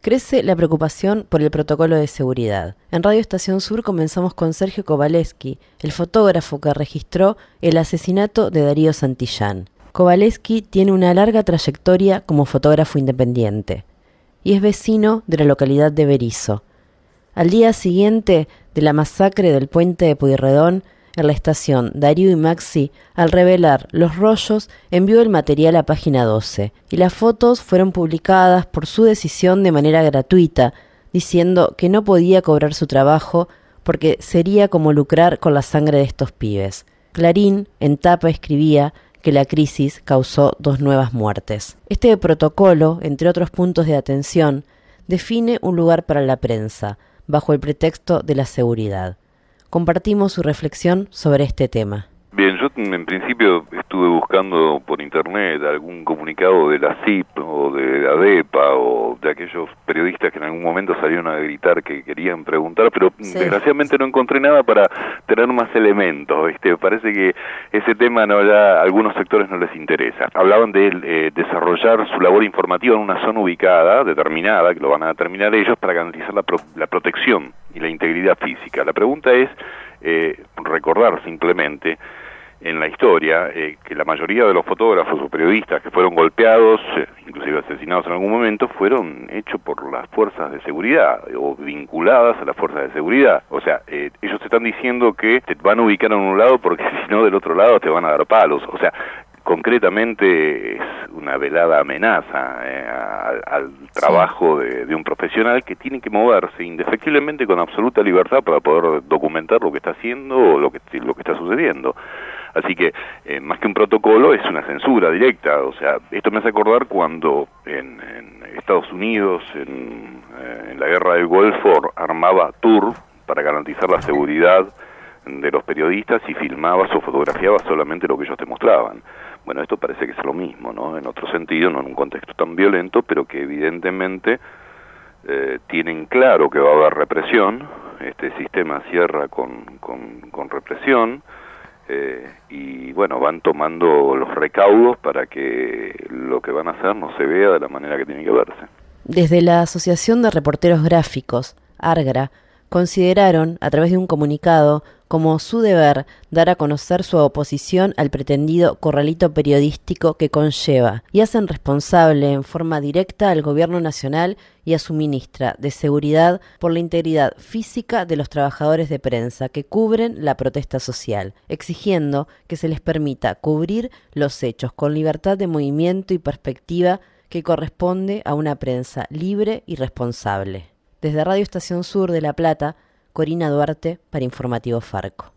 Crece la preocupación por el protocolo de seguridad. En Radio Estación Sur comenzamos con Sergio Kowaleski, el fotógrafo que registró el asesinato de Darío Santillán. Kowaleski tiene una larga trayectoria como fotógrafo independiente y es vecino de la localidad de Berisso. Al día siguiente de la masacre del puente de Pueyrredón, en la estación Darío y Maxi, al revelar los rollos, envió el material a Página 12 y las fotos fueron publicadas por su decisión de manera gratuita, diciendo que no podía cobrar su trabajo porque sería como lucrar con la sangre de estos pibes. Clarín, en tapa, escribía que la crisis causó 2 nuevas muertes. Este protocolo, entre otros puntos de atención, define un lugar para la prensa, bajo el pretexto de la seguridad. Compartimos su reflexión sobre este tema. Bien, yo en principio estuve buscando por internet algún comunicado de la CIP o de la DEPA o de aquellos periodistas que en algún momento salieron a gritar que querían preguntar, pero desgraciadamente no encontré nada para tener más elementos. Parece que ese tema ya a algunos sectores no les interesa. Hablaban de desarrollar su labor informativa en una zona ubicada, determinada, que lo van a determinar ellos, para garantizar la protección y la integridad física. La pregunta es recordar simplemente en la historia que la mayoría de los fotógrafos o periodistas que fueron golpeados, inclusive asesinados en algún momento, fueron hechos por las fuerzas de seguridad o vinculadas a las fuerzas de seguridad. O sea, ellos te están diciendo que te van a ubicar en un lado porque si no del otro lado te van a dar palos. O sea, concretamente es una velada amenaza al trabajo de un profesional que tiene que moverse indefectiblemente con absoluta libertad para poder documentar lo que está haciendo o lo que está sucediendo. Así que, más que un protocolo, es una censura directa. O sea, esto me hace acordar cuando en Estados Unidos, en la guerra del Golfo, armaba tour para garantizar la seguridad de los periodistas y filmabas o fotografiabas solamente lo que ellos te mostraban. Bueno, esto parece que es lo mismo, ¿no? En otro sentido, no en un contexto tan violento, pero que evidentemente tienen claro que va a haber represión. Este sistema cierra con represión. Y bueno, van tomando los recaudos para que lo que van a hacer no se vea de la manera que tiene que verse. Desde la Asociación de Reporteros Gráficos, ARGRA, consideraron, a través de un comunicado, como su deber dar a conocer su oposición al pretendido corralito periodístico que conlleva y hacen responsable en forma directa al Gobierno Nacional y a su ministra de Seguridad por la integridad física de los trabajadores de prensa que cubren la protesta social, exigiendo que se les permita cubrir los hechos con libertad de movimiento y perspectiva que corresponde a una prensa libre y responsable. Desde Radio Estación Sur de La Plata, Corina Duarte para Informativo Farco.